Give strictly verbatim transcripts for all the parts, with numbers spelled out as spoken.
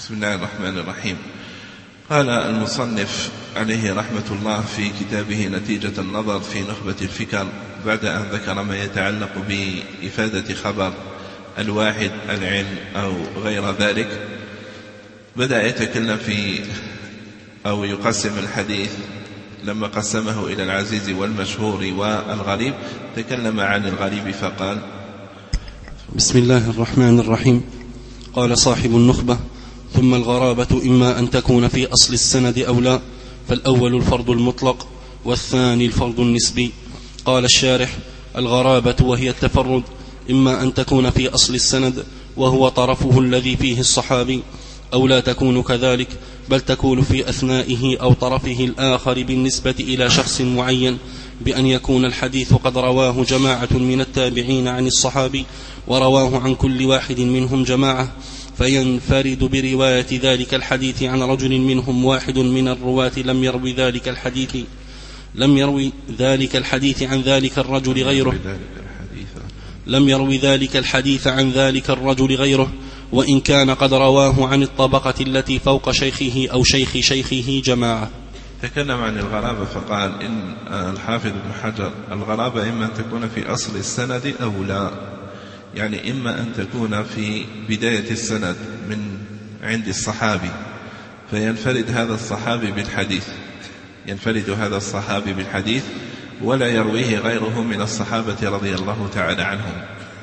بسم الله الرحمن الرحيم. قال المصنف عليه رحمة الله في كتابه نتيجة النظر في نخبة الفكر بعد أن ذكر ما يتعلق بإفادة خبر الواحد العلم أو غير ذلك، بدأ يتكلم في أو يقسم الحديث. لما قسمه إلى العزيز والمشهور والغريب تكلم عن الغريب فقال: بسم الله الرحمن الرحيم. قال صاحب النخبة: ثم الغرابة إما أن تكون في أصل السند أو لا، فالأول الفرض المطلق والثاني الفرض النسبي. قال الشارح: الغرابة وهي التفرد إما أن تكون في أصل السند وهو طرفه الذي فيه الصحابي، أو لا تكون كذلك، بل تكون في أثنائه أو طرفه الآخر بالنسبة إلى شخص معين، بأن يكون الحديث قد رواه جماعة من التابعين عن الصحابي ورواه عن كل واحد منهم جماعة، فينفرد برواية ذلك الحديث عن رجل منهم واحد من الرواة لم يروي ذلك الحديث لم يروي ذلك الحديث عن ذلك الرجل غيره لم يروي ذلك الحديث عن ذلك الرجل غيره وإن كان قد رواه عن الطبقة التي فوق شيخه أو شيخ شيخه جماعة. تكلم عن الغرابة فقال إن الحافظ ابن حجر: الغرابة إما أن تكون في أصل السند أو لا، يعني إما أن تكون في بداية السند من عند الصحابي فينفرد هذا الصحابي بالحديث ينفرد هذا الصحابي بالحديث ولا يرويه غيره من الصحابة رضي الله تعالى عنهم.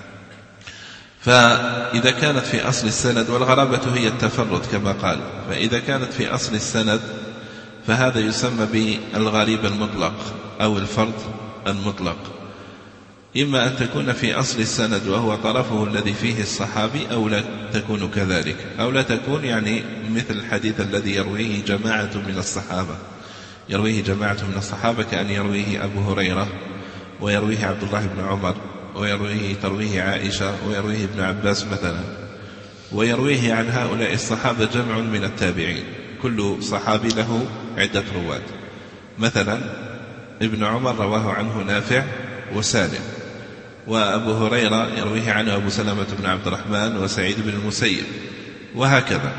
فإذا كانت في أصل السند، والغرابة هي التفرد كما قال، فإذا كانت في أصل السند فهذا يسمى بالغريب المطلق أو الفرد المطلق. إما أن تكون في أصل السند وهو طرفه الذي فيه الصحابي، أو لا تكون كذلك، أو لا تكون يعني مثل الحديث الذي يرويه جماعة من الصحابة يرويه جماعة من الصحابة كأن يرويه أبو هريرة ويرويه عبد الله بن عمر ويرويه ترويه عائشة ويرويه ابن عباس مثلا، ويرويه عن هؤلاء الصحابة جمع من التابعين، كل صحابي له عدة رواة. مثلا ابن عمر رواه عنه نافع وسالم، وأبو هريرة يرويه عنه أبو سلمة بن عبد الرحمن وسعيد بن المسيب، وهكذا.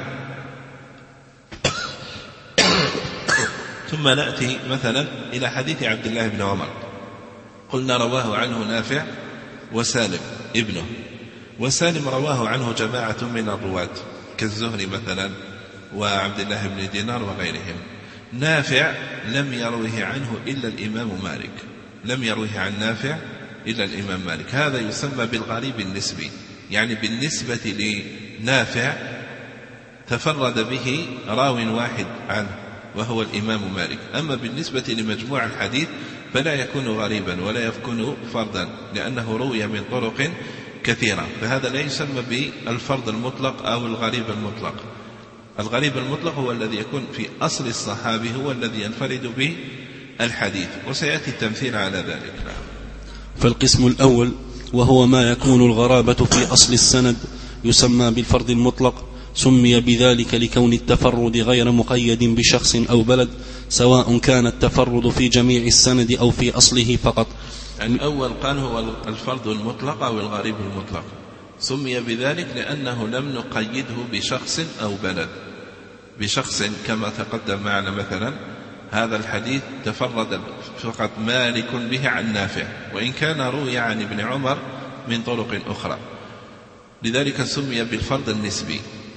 ثم نأتي مثلا إلى حديث عبد الله بن عمر، قلنا رواه عنه نافع وسالم ابنه، وسالم رواه عنه جماعة من الرواة كالزهري مثلا وعبد الله بن دينار وغيرهم. نافع لم يروه عنه إلا الإمام مالك لم يروه عن نافع إلا الإمام مالك. هذا يسمى بالغريب النسبي، يعني بالنسبة لنافع تفرد به راو واحد عنه وهو الإمام مالك. أما بالنسبة لمجموع الحديث فلا يكون غريبا ولا يكون فردا، لأنه روي من طرق كثيرة، فهذا لا يسمى بالفرد المطلق أو الغريب المطلق. الغريب المطلق هو الذي يكون في أصل الصحابي، هو الذي ينفرد به الحديث، وسيأتي التمثيل على ذلك. فالقسم الأول وهو ما يكون الغرابة في أصل السند يسمى بالفرد المطلق، سمي بذلك لكون التفرد غير مقيد بشخص أو بلد، سواء كان التفرد في جميع السند أو في أصله فقط. الأول قال هو الفرد المطلق أو الغريب المطلق، سمي بذلك لأنه لم نقيده بشخص أو بلد. بشخص كما تقدم معنا مثلا هذا الحديث تفرد فقط مالك به عن نافع، وإن كان روي عن ابن عمر من طرق أخرى، لذلك سمي بالفرد النسبي.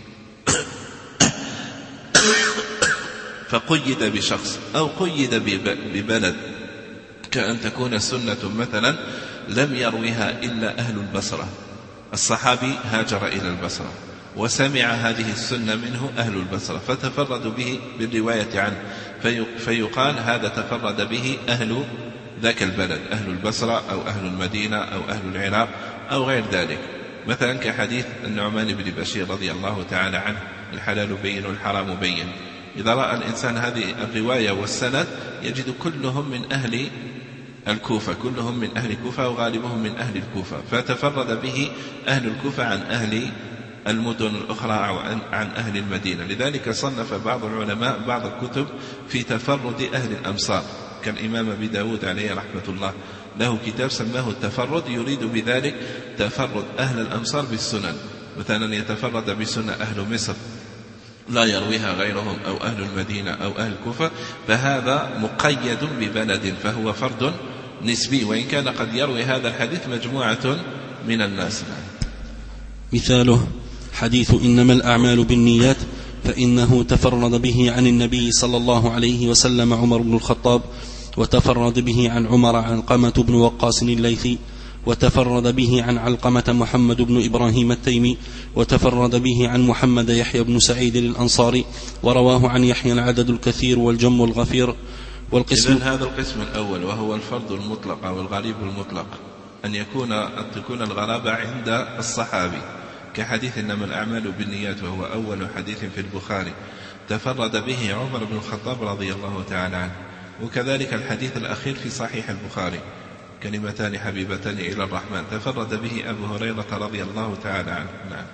فقيد بشخص أو قيد ببلد، كأن تكون سنة مثلا لم يرويها إلا أهل البصرة، الصحابي هاجر إلى البصرة وسمع هذه السنة منه أهل البصرة فتفردوا به بالرواية عنه، فيقال هذا تفرد به أهل ذاك البلد، أهل البصرة أو أهل المدينة أو أهل العراق أو غير ذلك. مثلا كحديث النعمان بن بشير رضي الله تعالى عنه: الحلال بين والحرام بين. إذا رأى الإنسان هذه الرواية والسند يجد كلهم من أهل الكوفة كلهم من أهل الكوفة وغالبهم من أهل الكوفة، فتفرد به أهل الكوفة عن أهل المدن الأخرى أو عن أهل المدينة. لذلك صنف بعض العلماء بعض الكتب في تفرد أهل الأمصار، كالإمام أبي داود عليه رحمة الله له كتاب سماه التفرد، يريد بذلك تفرد أهل الأمصار بالسنن، مثلا يتفرد بسنة أهل مصر لا يرويها غيرهم أو أهل المدينة أو أهل الكوفة، فهذا مقيد ببلد، فهو فرد نسبي، وإن كان قد يروي هذا الحديث مجموعة من الناس. مثاله حديث إنما الأعمال بالنيات، فإنه تفرد به عن النبي صلى الله عليه وسلم عمر بن الخطاب، وتفرد به عن عمر علقمة بن وقاص الليثي، وتفرد به عن علقمة محمد بن إبراهيم التيمي، وتفرد به عن محمد يحيى بن سعيد الأنصاري، ورواه عن يحيى العدد الكثير والجم الغفير. والقسم إذن هذا القسم الأول وهو الفرد المطلق أو الغريب المطلق، أن يكون أن تكون الغرابة عند الصحابي، كحديث إنما الأعمال بالنيات وهو أول حديث في البخاري تفرد به عمر بن الخطاب رضي الله تعالى عنه، وكذلك الحديث الأخير في صحيح البخاري كلمتان حبيبتان إلى الرحمن تفرد به أبو هريرة رضي الله تعالى عنه. نعم.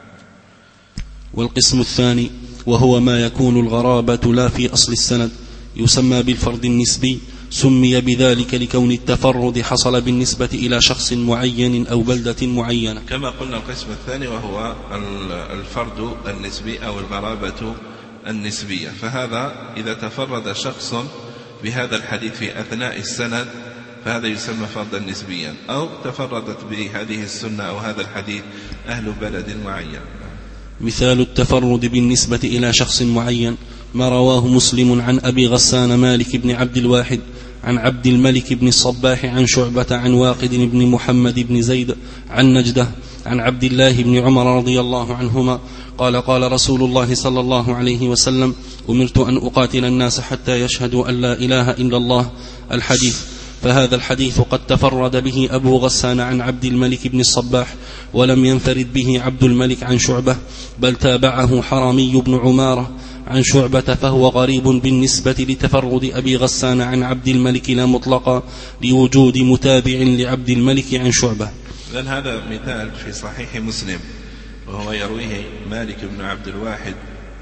والقسم الثاني وهو ما يكون الغرابة لا في أصل السند، يسمى بالفرد النسبي، سمي بذلك لكون التفرد حصل بالنسبة إلى شخص معين أو بلدة معينة. كما قلنا القسم الثاني وهو الفرد النسبي أو الغرابة النسبية، فهذا إذا تفرد شخص بهذا الحديث في أثناء السند فهذا يسمى فردا نسبيا، أو تفردت بهذه السنة أو هذا الحديث أهل بلد معين. مثال التفرد بالنسبة إلى شخص معين ما رواه مسلم عن أبي غسان مالك بن عبد الواحد عن عبد الملك بن الصباح عن شعبة عن واقد بن محمد بن زيد عن نجدة عن عبد الله بن عمر رضي الله عنهما قال قال رسول الله صلى الله عليه وسلم أمرت أن أقاتل الناس حتى يشهدوا أن لا إله إلا الله الحديث. فهذا الحديث قد تفرد به أبو غسان عن عبد الملك بن الصباح، ولم ينفرد به عبد الملك عن شعبة، بل تابعه حرامي بن عمارة عن شعبة، فهو غريب بالنسبة لتفرد أبي غسان عن عبد الملك لا مطلقا، لوجود متابع لعبد الملك عن شعبة. لأن هذا مثال في صحيح مسلم، وهو يرويه مالك بن عبد الواحد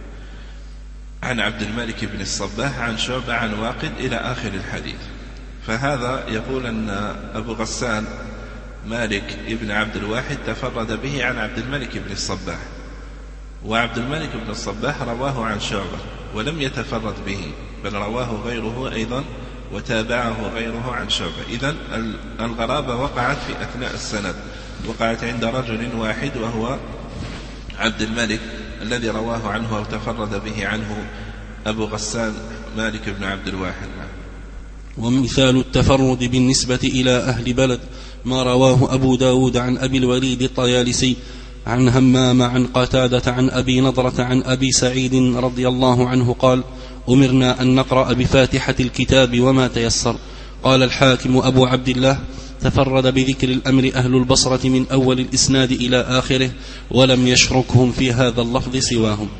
عن عبد الملك بن الصباح عن شعبة عن واقد إلى آخر الحديث. فهذا يقول أن أبو غسان مالك بن عبد الواحد تفرد به عن عبد الملك بن الصباح، وعبد الملك بن الصباح رواه عن شعبة ولم يتفرد به، بل رواه غيره أيضا وتابعه غيره عن شعبة. إذن الغرابة وقعت في أثناء السند، وقعت عند رجل واحد وهو عبد الملك الذي رواه عنه أو تفرد به عنه أبو غسان مالك بن عبد الواحد. ومثال التفرد بالنسبة إلى أهل بلد ما رواه أبو داود عن أبي الوليد الطيالسي عن همام عن قتادة عن أبي نضرة عن أبي سعيد رضي الله عنه قال أمرنا أن نقرأ بفاتحة الكتاب وما تيسر. قال الحاكم أبو عبد الله تفرد بذكر الأمر أهل البصرة من أول الإسناد إلى آخره، ولم يشركهم في هذا اللفظ سواهم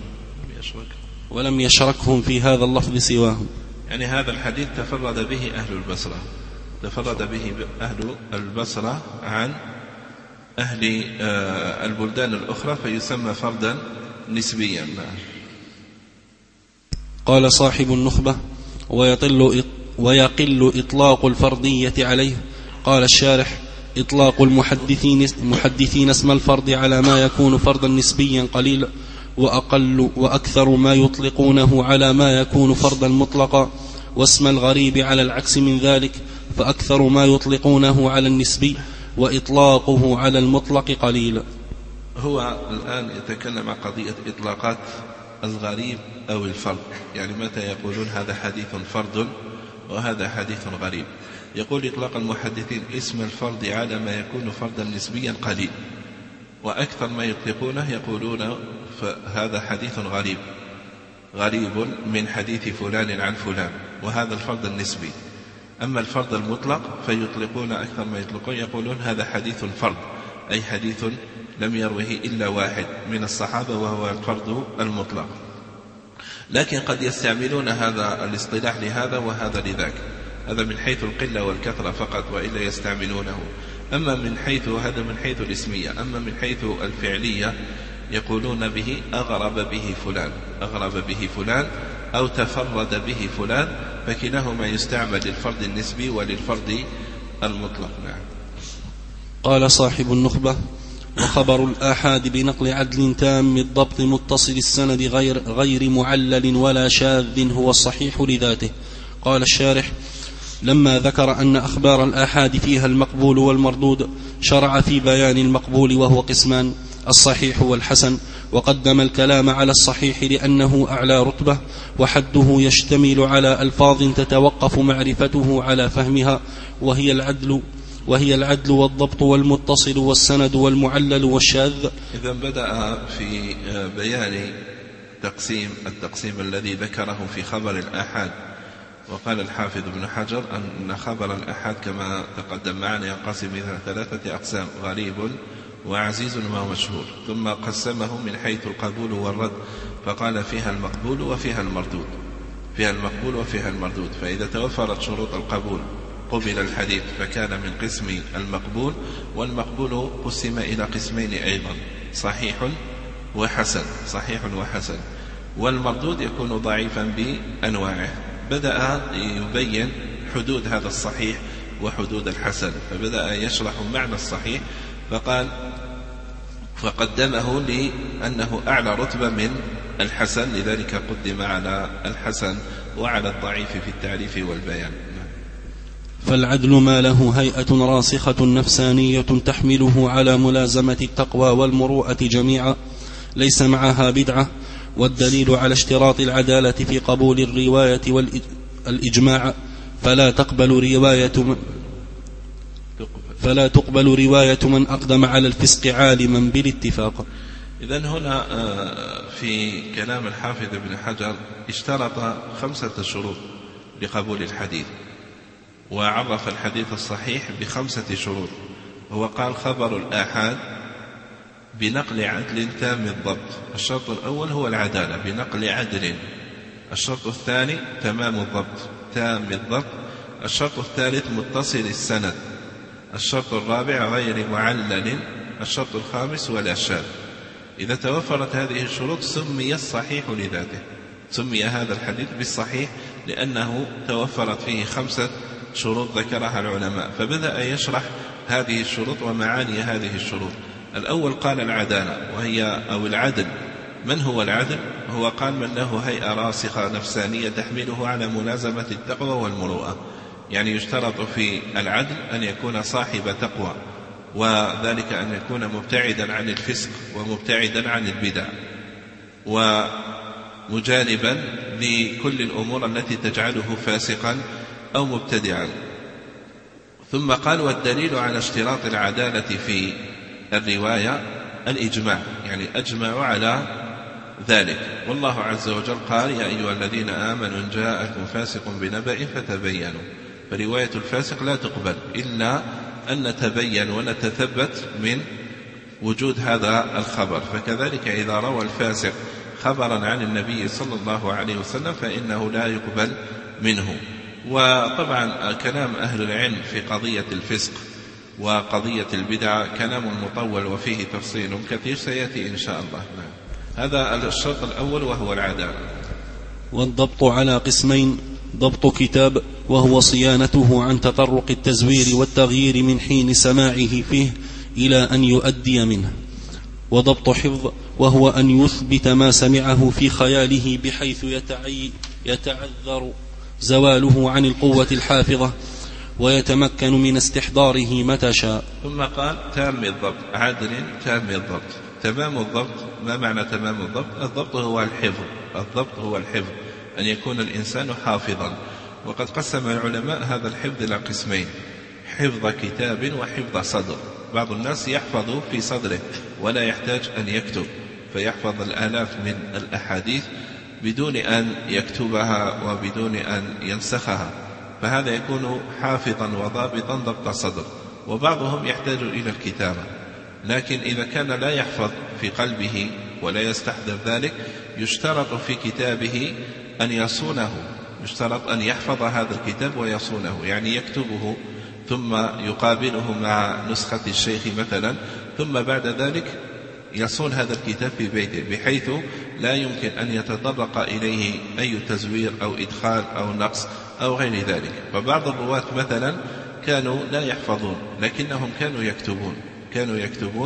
ولم يشركهم في هذا اللفظ سواهم يعني هذا الحديث تفرد به أهل البصرة، تفرد به أهل البصرة عن أهل البلدان الأخرى، فيسمى فردا نسبيا. قال صاحب النخبة ويطل ويقل إطلاق الفردية عليه. قال الشارح إطلاق المحدثين, المحدثين اسم الفرد على ما يكون فردا نسبيا قليل، وأقل وأكثر ما يطلقونه على ما يكون فردا مطلقا، واسم الغريب على العكس من ذلك، فأكثر ما يطلقونه على النسبي وإطلاقه على المطلق قليل. هو الآن يتكلم عن قضية إطلاقات الغريب أو الفرد، يعني متى يقولون هذا حديث فرد وهذا حديث غريب. يقول إطلاق المحدثين اسم الفرد على ما يكون فردا نسبيا قليل، وأكثر ما يطلقونه يقولون فهذا حديث غريب غريب من حديث فلان عن فلان، وهذا الفرد النسبي. أما الفرد المطلق فيطلقون أكثر ما يطلقون يقولون هذا حديث فرد، أي حديث لم يروه إلا واحد من الصحابة وهو الفرد المطلق. لكن قد يستعملون هذا الاصطلاح لهذا وهذا لذاك، هذا من حيث القلة والكثرة فقط، وإلا يستعملونه. أما من حيث هذا من حيث الاسمية، أما من حيث الفعلية يقولون به أغرب به فلان، أغرب به فلان أو تفرد به فلان، فكلاهما يستعمل للفرد النسبي وللفرد المطلق. نعم. قال صاحب النخبة وخبر الآحاد بنقل عدل تام الضبط متصل السند غير, غير معلل ولا شاذ هو الصحيح لذاته. قال الشارح: لما ذكر أن أخبار الآحاد فيها المقبول والمردود شرع في بيان المقبول وهو قسمان: الصحيح والحسن، وقدم الكلام على الصحيح لأنه أعلى رتبة وحده يشتمل على ألفاظ تتوقف معرفته على فهمها، وهي العدل وهي العدل والضبط والمتصل والسند والمعلل والشاذ. إذا بدأ في بيان تقسيم التقسيم الذي ذكره في خبر الآحاد، وقال الحافظ ابن حجر أن خبر الآحاد كما تقدم معنا ينقسم إلى ثلاثة أقسام: غريب وعزيز وما مشهور، ثم قسمه من حيث القبول والرد، فقال فيها المقبول وفيها المردود، فيها المقبول وفيها المردود. فإذا توفرت شروط القبول قبل الحديث فكان من قسم المقبول، والمقبول قسم إلى قسمين أيضا: صحيح وحسن، صحيح وحسن. والمردود يكون ضعيفا بأنواعه. بدأ يبين حدود هذا الصحيح وحدود الحسن، فبدأ يشرح معنى الصحيح فقال فقدمه لأنه أعلى رتبة من الحسن، لذلك قدم على الحسن وعلى الضعيف في التعريف والبيان. فالعدل ما له هيئة راسخة نفسانية تحمله على ملازمة التقوى والمروءة جميعا، ليس معها بدعة. والدليل على اشتراط العدالة في قبول الرواية والإجماع: فلا تقبل رواية من فلا تقبل رواية من أقدم على الفسق عالما بالاتفاق. إذن هنا في كلام الحافظ ابن حجر اشترط خمسة شروط لقبول الحديث، وعرف الحديث الصحيح بخمسة شروط. هو قال: خبر الآحاد بنقل عدل تام الضبط. الشرط الأول هو العدالة بنقل عدل. الشرط الثاني تمام الضبط، تام الضبط. الشرط الثالث متصل السند. الشرط الرابع غير معلل. الشرط الخامس ولا شاذ. إذا توفرت هذه الشروط سمي الصحيح لذاته، سمي هذا الحديث بالصحيح لأنه توفرت فيه خمسة شروط ذكرها العلماء. فبدأ يشرح هذه الشروط ومعاني هذه الشروط. الأول قال العدالة، وهي أو العدل. من هو العدل؟ هو قال: من له هيئة راسخة نفسانية تحمله على ملازمة التقوى والمروءة. يعني يشترط في العدل أن يكون صاحب تقوى، وذلك أن يكون مبتعدا عن الفسق ومبتعدا عن البدع ومجانبا لكل الأمور التي تجعله فاسقا أو مبتدعا. ثم قال: والدليل على اشتراط العدالة في الرواية الإجماع، يعني أجمعوا على ذلك. والله عز وجل قال: يا أيها الذين آمنوا إن جاءكم فاسق بنبأ فتبينوا. فرواية الفاسق لا تقبل إلا أن نتبين ونتثبت من وجود هذا الخبر. فكذلك إذا روى الفاسق خبرا عن النبي صلى الله عليه وسلم فإنه لا يقبل منه. وطبعا كلام أهل العلم في قضية الفسق وقضية البدعة كلام مطول وفيه تفصيل كثير سيأتي إن شاء الله. هذا الشرط الأول وهو العدالة. والضبط على قسمين: ضبط كتاب وهو صيانته عن تطرق التزوير والتغيير من حين سماعه فيه إلى أن يؤدي منه، وضبط حفظ وهو أن يثبت ما سمعه في خياله بحيث يتعي يتعذر زواله عن القوة الحافظة ويتمكن من استحضاره متى شاء. ثم قال: تام الضبط، عدل تام الضبط. تمام الضبط، ما معنى تمام الضبط؟ الضبط هو الحفظ، الضبط هو الحفظ، أن يكون الإنسان حافظا. وقد قسم العلماء هذا الحفظ إلى قسمين: حفظ كتاب وحفظ صدر. بعض الناس يحفظ في صدره ولا يحتاج أن يكتب، فيحفظ الآلاف من الأحاديث بدون أن يكتبها وبدون أن ينسخها، فهذا يكون حافظا وضابطا ضبط صدر. وبعضهم يحتاج إلى الكتابة، لكن إذا كان لا يحفظ في قلبه ولا يستحضر ذلك يشترط في كتابه أن يصونه، يشترط أن يحفظ هذا الكتاب ويصونه، يعني يكتبه ثم يقابله مع نسخة الشيخ مثلا، ثم بعد ذلك يصون هذا الكتاب في بيته بحيث لا يمكن أن يتطرق إليه أي تزوير أو إدخال أو نقص أو غير ذلك. فبعض الرواة مثلا كانوا لا يحفظون لكنهم كانوا يكتبون كانوا يكتبون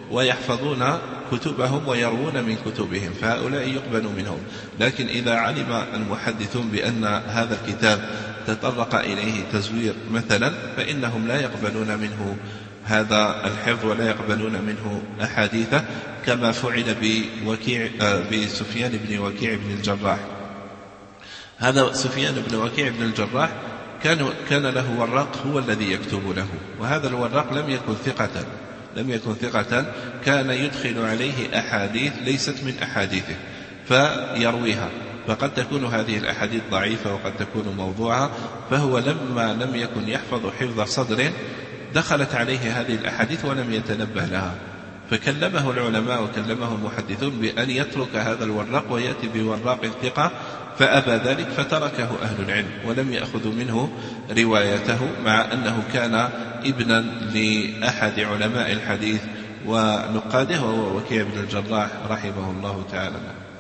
ويحفظون كتبهم ويروون من كتبهم، فهؤلاء يقبل منهم. لكن إذا علم المحدثون بأن هذا الكتاب تطرق إليه تزوير مثلا، فإنهم لا يقبلون منه هذا الحفظ ولا يقبلون منه أحاديثه، كما فعل بوكيع بسفيان بن وكيع بن الجراح. هذا سفيان بن وكيع بن الجراح كان كان له وراق هو الذي يكتب له، وهذا الوراق لم يكن ثقة لم يكن ثقة كان يدخل عليه أحاديث ليست من أحاديثه فيرويها، فقد تكون هذه الأحاديث ضعيفة وقد تكون موضوعة، فهو لما لم يكن يحفظ حفظ صدر دخلت عليه هذه الأحاديث ولم يتنبه لها، فكلمه العلماء وكلمه المحدثون بأن يترك هذا الوراق ويأتي بوراق ثقة، فأبى ذلك فتركه أهل العلم ولم يأخذوا منه روايته، مع أنه كان ابنا لأحد علماء الحديث ونقاده وهو وكيع بن الجراح رحمه الله تعالى.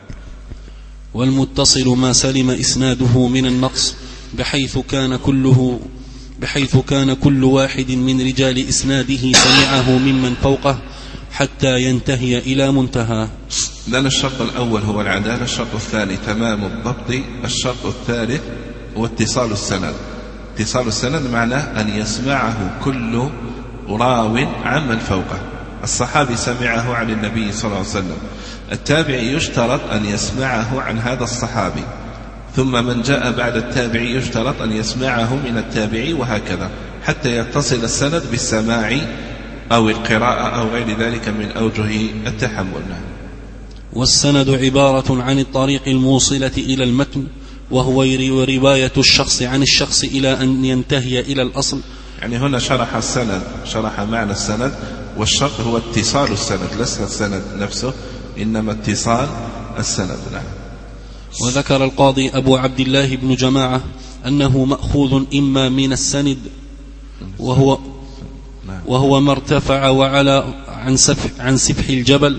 والمتصل ما سلم إسناده من النقص بحيث كان كله بحيث كان كل واحد من رجال إسناده سمعه ممن فوقه حتى ينتهي إلى منتهى. لأن الشرط الأول هو العدالة، الشرط الثاني تمام الضبط، الشرط الثالث هو اتصال السند. اتصال السند معناه أن يسمعه كل راو عمن فوقه. الصحابي سمعه عن النبي صلى الله عليه وسلم، التابعي يشترط أن يسمعه عن هذا الصحابي، ثم من جاء بعد التابعي يشترط أن يسمعه من التابعي، وهكذا حتى يتصل السند بالسماع أو القراءة أو غير ذلك من أوجه التحمل. والسند عبارة عن الطريق الموصلة إلى المتن، وهو رواية الشخص عن الشخص إلى أن ينتهي إلى الأصل. يعني هنا شرح السند، شرح معنى السند، والشرط هو اتصال السند، ليس السند نفسه إنما اتصال السند. نعم. وذكر القاضي أبو عبد الله بن جماعة أنه مأخوذ إما من السند وهو وهو ما ارتفع وعلى عن سفح عن سفح الجبل.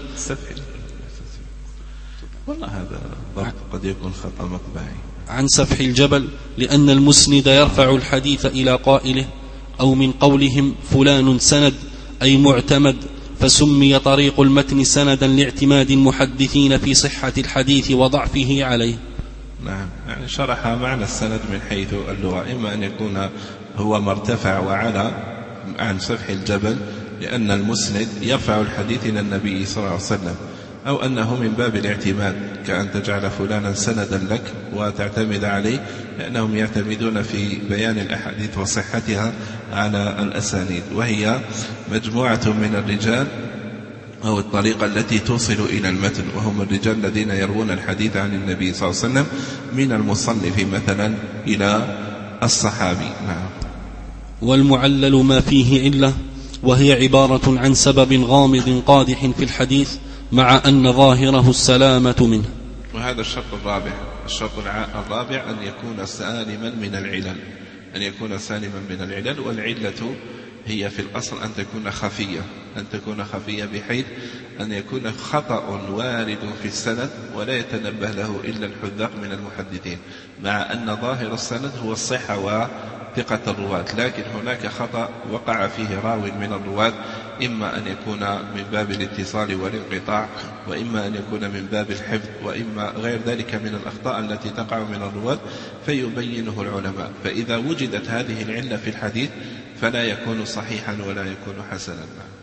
والله هذا ضبط قد يكون خطأ مطبعي. عن سفح الجبل، لأن المسند يرفع الحديث إلى قائله، أو من قولهم فلان سند أي معتمد، فسمي طريق المتن سندا لاعتماد المحدثين في صحة الحديث وضعفه عليه. نعم، يعني شرح معنى السند من حيث اللغة، إما أن يكون هو ما ارتفع وعلى عن سفح الجبل لأن المسند يرفع الحديث إلى النبي صلى الله عليه وسلم، أو أنه من باب الاعتماد، كأن تجعل فلانا سندا لك وتعتمد عليه، لأنهم يعتمدون في بيان الأحاديث وصحتها على الأسانيد، وهي مجموعة من الرجال أو الطريقة التي توصل إلى المتن، وهم الرجال الذين يروون الحديث عن النبي صلى الله عليه وسلم من المصنف مثلا إلى الصحابي. نعم. والمعلل ما فيه علة، وهي عبارة عن سبب غامض قادح في الحديث مع أن ظاهره السلامة منه. وهذا الشرط الرابع. الشرط الرابع أن يكون سالما من العلل، أن يكون سالما من العلل، والعلة هي في الأصل أن تكون خفية، أن تكون خفية بحيث أن يكون خطأ وارد في السند ولا يتنبه له إلا الحذاق من المحدثين، مع أن ظاهر السند هو الصحة وثقة الرواة، لكن هناك خطأ وقع فيه راو من الرواة، إما أن يكون من باب الاتصال والانقطاع، وإما أن يكون من باب الحفظ، وإما غير ذلك من الأخطاء التي تقع من الرواة فيبينه العلماء. فإذا وجدت هذه العلة في الحديث فلا يكون صحيحا ولا يكون حسنا.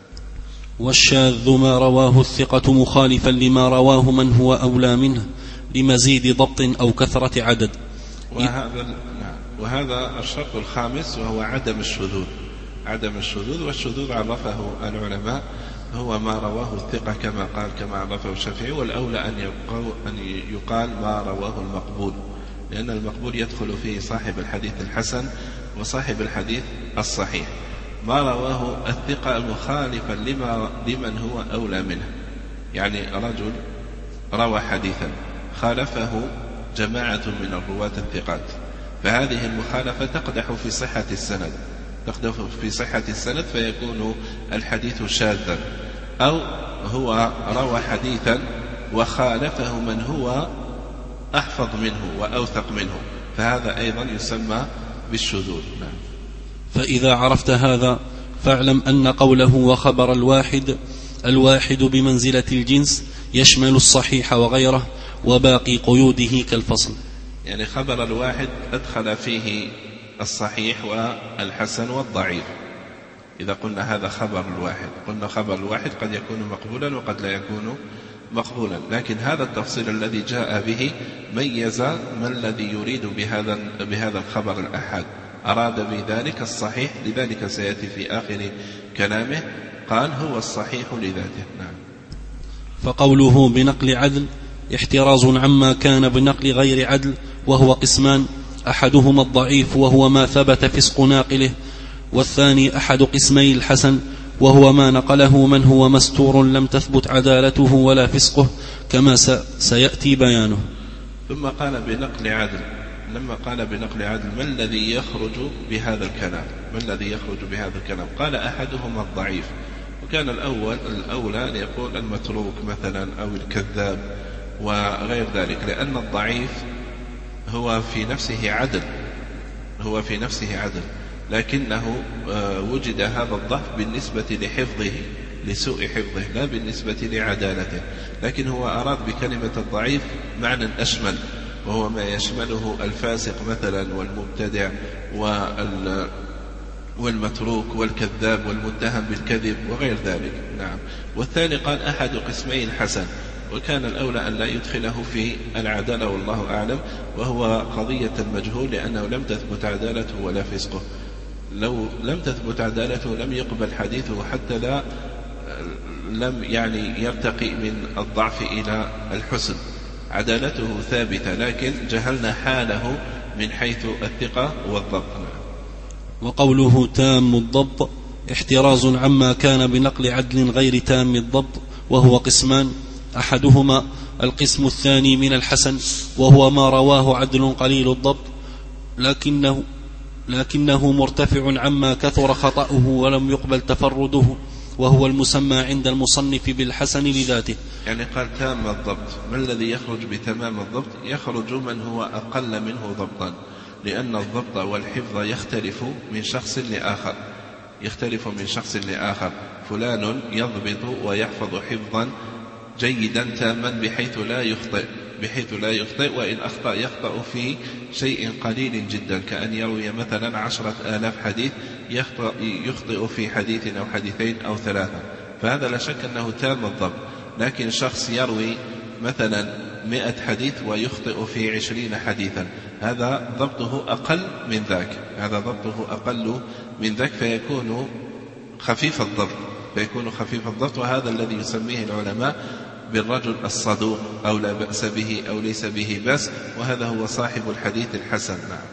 والشاذ ما رواه الثقة مخالفا لما رواه من هو أولى منه لمزيد ضبط أو كثرة عدد. وهذا, وهذا الشرط الخامس، وهو عدم الشذوذ. عدم الشذوذ، والشذوذ عرفه العلماء هو ما رواه الثقة كما قال كما عرفه الشافعي، والأولى أن أن يقال ما رواه المقبول، لأن المقبول يدخل فيه صاحب الحديث الحسن وصاحب الحديث الصحيح. ما رواه الثقة مخالفا لما لمن هو أولى منه، يعني رجل روى حديثا خالفه جماعة من الرواة الثقات، فهذه المخالفة تقدح في صحة السند تقدح في صحة السند فيكون الحديث شاذا، أو هو روى حديثا وخالفه من هو أحفظ منه وأوثق منه، فهذا أيضا يسمى بالشذوذ. فإذا عرفت هذا فاعلم أن قوله وخبر الواحد الواحد بمنزلة الجنس يشمل الصحيح وغيره وباقي قيوده كالفصل. يعني خبر الواحد أدخل فيه الصحيح والحسن والضعيف. إذا قلنا هذا خبر الواحد، قلنا خبر الواحد قد يكون مقبولا وقد لا يكون مقبولا، لكن هذا التفصيل الذي جاء به ميز ما الذي يريد بهذا بهذا الخبر الأحاد، أراد بذلك الصحيح، لذلك سيأتي في آخر كلامه قال هو الصحيح لذاته. نعم. فقوله بنقل عدل احتراز عما كان بنقل غير عدل، وهو قسمان: أحدهما الضعيف وهو ما ثبت فسق ناقله، والثاني أحد قسمي الحسن وهو ما نقله من هو مستور لم تثبت عدالته ولا فسقه، كما سيأتي بيانه. ثم قال بنقل عدل. لما قال بنقل عدل ما الذي يخرج بهذا الكلام؟ ما الذي يخرج بهذا الكلام؟ قال أحدهما الضعيف، وكان الأول الأولى أن يقول المتروك مثلا أو الكذاب وغير ذلك، لأن الضعيف هو في نفسه عدل، هو في نفسه عدل، لكنه وجد هذا الضعف بالنسبة لحفظه، لسوء حفظه، لا بالنسبة لعدالته، لكن هو أراد بكلمة الضعيف معنى أشمل، وهو ما يشمله الفاسق مثلا والمبتدع والمتروك والكذاب والمتهم بالكذب وغير ذلك. نعم. والثاني قال أحد قسمي الحسن، وكان الأولى أن لا يدخله في العدالة والله أعلم، وهو قضية المجهول، لأنه لم تثبت عدالته ولا فسقه. لو لم تثبت عدالته لم يقبل حديثه، حتى لا لم يعني يرتقي من الضعف إلى الحسن. عدالته ثابتة، لكن جهلنا حاله من حيث الثقة والضبط. وقوله تام الضبط احتراز عما كان بنقل عدل غير تام الضبط، وهو قسمان: أحدهما القسم الثاني من الحسن، وهو ما رواه عدل قليل الضبط لكنه لكنه مرتفع عما كثر خطأه ولم يقبل تفرده، وهو المسمى عند المصنف بالحسن لذاته. يعني قال تام الضبط. ما الذي يخرج بتمام الضبط؟ يخرج من هو أقل منه ضبطا، لأن الضبط والحفظ يختلف من شخص لآخر، يختلف من شخص لآخر. فلان يضبط ويحفظ حفظا جيدا تاما بحيث لا يخطئ بحيث لا يخطئ وإن أخطأ يخطأ في شيء قليل جدا، كأن يروي مثلا عشرة آلاف حديث يخطئ في حديث أو حديثين أو ثلاثة، فهذا لا شك أنه تام الضبط. لكن شخص يروي مثلا مئة حديث ويخطئ في عشرين حديثا، هذا ضبطه أقل من ذاك هذا ضبطه أقل من ذاك فيكون خفيف الضبط فيكون خفيف الضبط وهذا الذي يسميه العلماء بالرجل الصدوق، أو لا بأس به أو ليس به بأس، وهذا هو صاحب الحديث الحسن. نعم.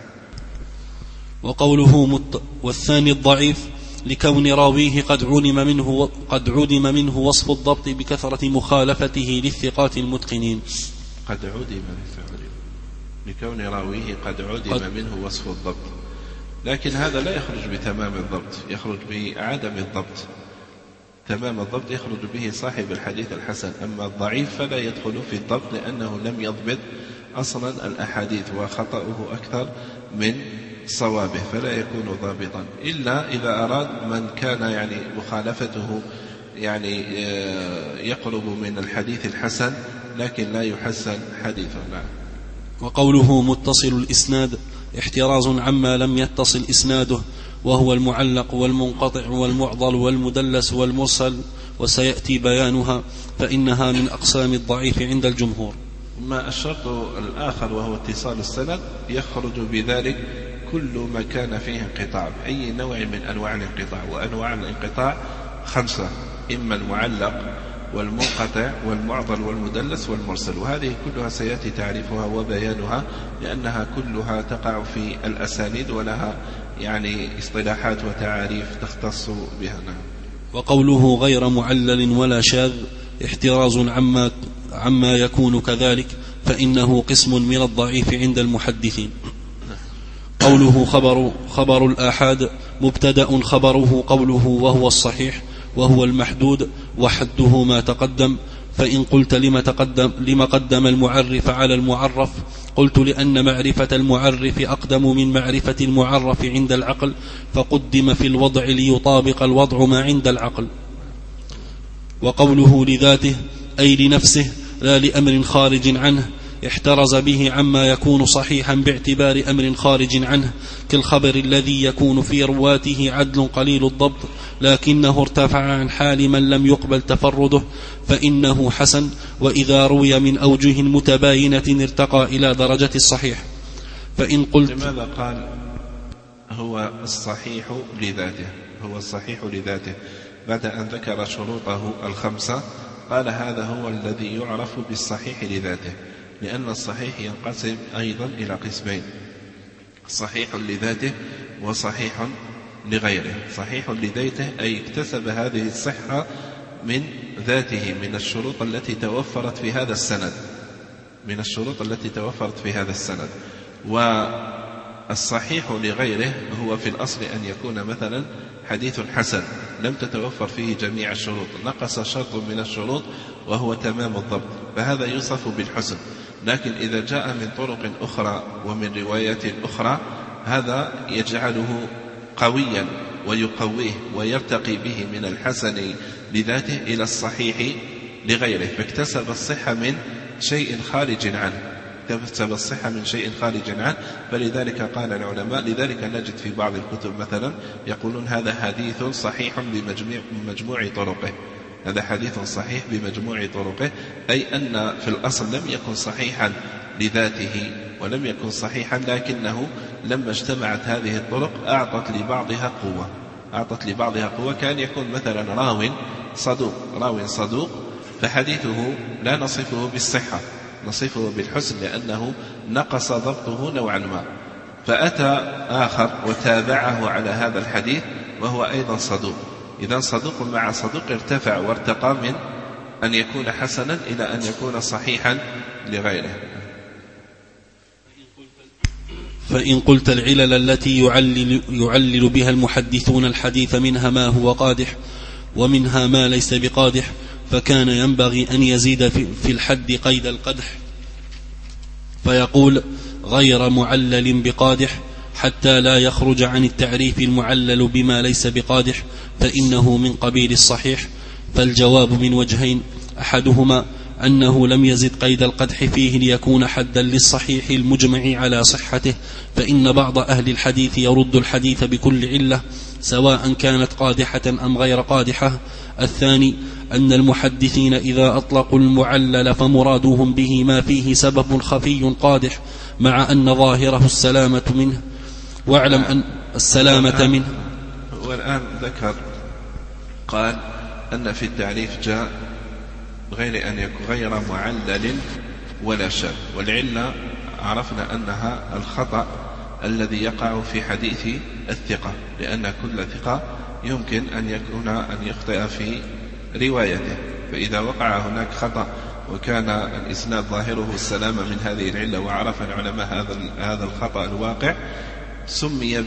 وقوله مت... والثاني الضعيف لكون راويه قد علم منه قد علم منه وصف الضبط بكثرة مخالفته للثقات المتقنين. قد علم لكون راويه قد علم قد... منه وصف الضبط، لكن هذا لا يخرج بتمام الضبط، يخرج بعدم الضبط. تمام الضبط يخرج به صاحب الحديث الحسن، أما الضعيف فلا يدخل في الضبط لأنه لم يضبط أصلا الأحاديث وخطأه أكثر من صوابه، فلا يكون ضابطا إلا إذا أراد من كان يعني مخالفته يعني يقرب من الحديث الحسن لكن لا يحسن حديثه. نعم. وقوله متصل الإسناد احتراز عما لم يتصل إسناده، وهو المعلق والمنقطع والمعضل والمدلس والمرسل، وسيأتي بيانها، فإنها من أقسام الضعيف عند الجمهور. ما الشرط الآخر وهو اتصال السند يخرج بذلك كل ما كان فيه انقطاع، أي نوع من أنواع الانقطاع، وأنواع الانقطاع خمسة: إما المعلق والمنقطع والمعضل والمدلس والمرسل، وهذه كلها سيأتي تعريفها وبيانها لأنها كلها تقع في الأسانيد ولها يعني اصطلاحات وتعاريف تختص بها. وقوله غير معلل ولا شاذ احتراز عما, عما يكون كذلك، فإنه قسم من الضعيف عند المحدثين. قوله خبر, خبر الآحاد مبتدأ خبره قوله وهو الصحيح، وهو المحدود وحده ما تقدم. فإن قلت لما تقدم لما قدم المعرف على المعرف، قلت لأن معرفة المعرف أقدم من معرفة المعرف عند العقل، فقدم في الوضع ليطابق الوضع ما عند العقل. وقوله لذاته أي لنفسه لا لأمر خارج عنه احترز به عما يكون صحيحا باعتبار أمر خارج عنه كالخبر الذي يكون في رواته عدل قليل الضبط لكنه ارتفع عن حال من لم يقبل تفرده فإنه حسن، وإذا روي من أوجه متباينة ارتقى إلى درجة الصحيح. فإن قلت لماذا قال هو الصحيح لذاته؟ هو الصحيح لذاته بعد أن ذكر شروطه الخمسة قال هذا هو الذي يعرف بالصحيح لذاته، لأن الصحيح ينقسم أيضا إلى قسمين: صحيح لذاته وصحيح لغيره. صحيح لذاته أي اكتسب هذه الصحة من ذاته، من الشروط التي توفرت في هذا السند من الشروط التي توفرت في هذا السند. والصحيح لغيره هو في الأصل أن يكون مثلا حديث حسن لم تتوفر فيه جميع الشروط، نقص شرط من الشروط وهو تمام الضبط، فهذا يوصف بالحسن. لكن إذا جاء من طرق أخرى ومن روايات أخرى هذا يجعله قويا ويقويه ويرتقي به من الحسن لذاته إلى الصحيح لغيره، فاكتسب الصحة من شيء خارج عنه اكتسب الصحة من شيء خارج عنه فلذلك قال العلماء، لذلك نجد في بعض الكتب مثلا يقولون هذا حديث صحيح بمجموع طرقه هذا حديث صحيح بمجموع طرقه، أي أن في الأصل لم يكن صحيحا لذاته ولم يكن صحيحا، لكنه لما اجتمعت هذه الطرق أعطت لبعضها قوة أعطت لبعضها قوة كان يكون مثلا راو صدوق راو صدوق فحديثه لا نصفه بالصحة، نصفه بالحسن لأنه نقص ضبطه نوعا ما، فأتى آخر وتابعه على هذا الحديث وهو أيضا صدوق، إذا صدوق مع صدوق ارتفع وارتقى من أن يكون حسنا إلى أن يكون صحيحا لغيره. فإن قلت العلل التي يعلل, يعلل بها المحدثون الحديث منها ما هو قادح ومنها ما ليس بقادح، فكان ينبغي أن يزيد في الحد قيد القدح فيقول غير معلل بقادح حتى لا يخرج عن التعريف المعلل بما ليس بقادح، فإنه من قبيل الصحيح. فالجواب من وجهين: أحدهما أنه لم يزد قيد القدح فيه ليكون حدا للصحيح المجمع على صحته، فإن بعض أهل الحديث يرد الحديث بكل علة سواء كانت قادحة أم غير قادحة. الثاني أن المحدثين إذا أطلقوا المعلل فمرادوهم به ما فيه سبب خفي قادح مع أن ظاهره السلامة منه، واعلم أن السلامة منه. والآن ذكر قال أن في التعريف جاء غير أن يكون غير معلل ولا شاذ، والعلة عرفنا أنها الخطأ الذي يقع في حديث الثقة، لأن كل ثقة يمكن أن يكون أن يخطئ في روايته، فإذا وقع هناك خطأ وكان الإسناد ظاهره السلامة من هذه العلة وعرف العلماء هذا هذا الخطأ الواقع سمي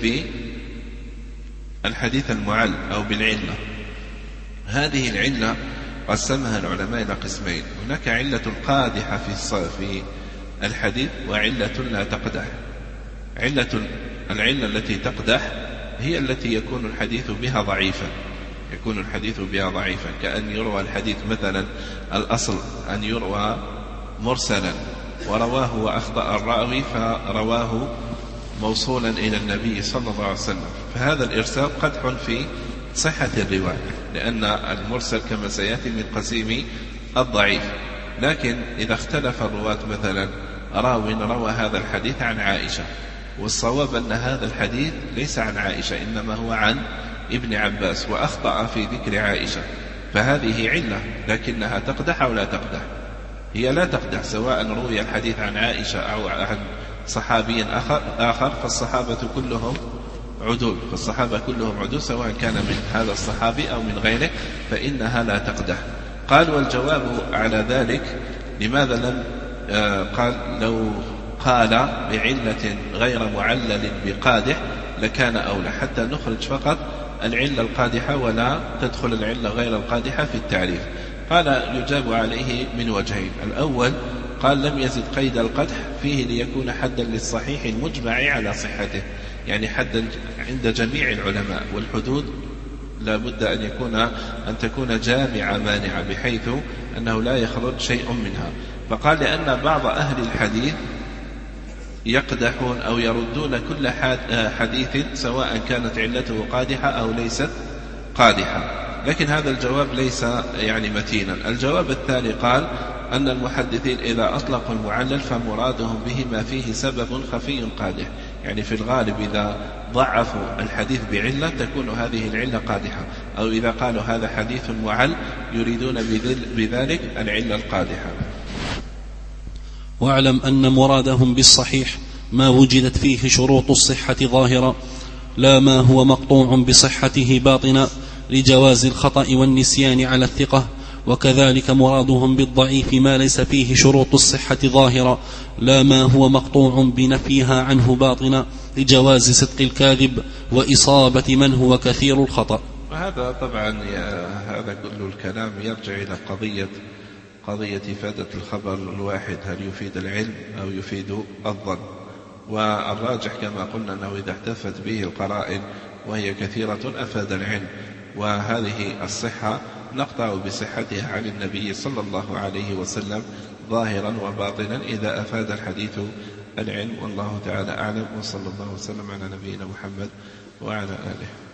بالحديث المعل أو بالعلة. هذه العلة قسمها العلماء إلى قسمين: هناك علة قادحة في الحديث وعلة لا تقدح. علة العلة التي تقدح هي التي يكون الحديث بها ضعيفا يكون الحديث بها ضعيفا كأن يروى الحديث مثلا الأصل أن يروى مرسلا ورواه وأخطأ الراوي فرواه موصولا إلى النبي صلى الله عليه وسلم، فهذا الإرسال قدح في صحة الرواية، لأن المرسل كما سيأتي من قسيم الضعيف. لكن إذا اختلف الرواة مثلا راو روى هذا الحديث عن عائشة والصواب أن هذا الحديث ليس عن عائشة إنما هو عن ابن عباس وأخطأ في ذكر عائشة، فهذه علة، لكنها تقدح أو لا تقدح؟ هي لا تقدح، سواء روي الحديث عن عائشة أو عن صحابي آخر, آخر فالصحابة كلهم عدول فالصحابة كلهم عدول سواء كان من هذا الصحابي أو من غيره، فإنها لا تقدح. قال والجواب على ذلك لماذا لم آه قال لو قال بعلة غير معلل بقادح لكان أولى، حتى نخرج فقط العلة القادحة ولا تدخل العلة غير القادحة في التعريف. قال يجاب عليه من وجهين: الأول قال لم يزد قيد القدح فيه ليكون حدا للصحيح المجمع على صحته، يعني حدا عند جميع العلماء، والحدود لا بد أن يكون أن تكون جامعة مانعة بحيث أنه لا يخرج شيء منها. فقال لأن بعض أهل الحديث يقدحون أو يردون كل حديث سواء كانت علته قادحة أو ليست قادحة، لكن هذا الجواب ليس يعني متينا. الجواب الثاني قال أن المحدثين إذا أطلقوا المعلل فمرادهم به ما فيه سبب خفي قادح، يعني في الغالب إذا ضعفوا الحديث بعلة تكون هذه العلة قادحة، أو إذا قالوا هذا حديث معل يريدون بذلك العلة القادحة. واعلم أن مرادهم بالصحيح ما وجدت فيه شروط الصحة ظاهرة، لا ما هو مقطوع بصحته باطنا لجواز الخطأ والنسيان على الثقة. وكذلك مرادهم بالضعيف ما ليس فيه شروط الصحة ظاهرة، لا ما هو مقطوع بنفيها عنه باطنا لجواز صدق الكاذب وإصابة من هو كثير الخطأ. وهذا طبعا هذا كل الكلام يرجع إلى قضية قضية إفادة الخبر الواحد، هل يفيد العلم أو يفيد الظن؟ والراجح كما قلنا أنه إذا احتفت به القرائن وهي كثيرة أفاد العلم، وهذه الصحة نقطع بصحتها عن النبي صلى الله عليه وسلم ظاهرا وباطنا إذا أفاد الحديث العلم. والله تعالى أعلم، وصلى الله وسلم على نبينا محمد وعلى آله.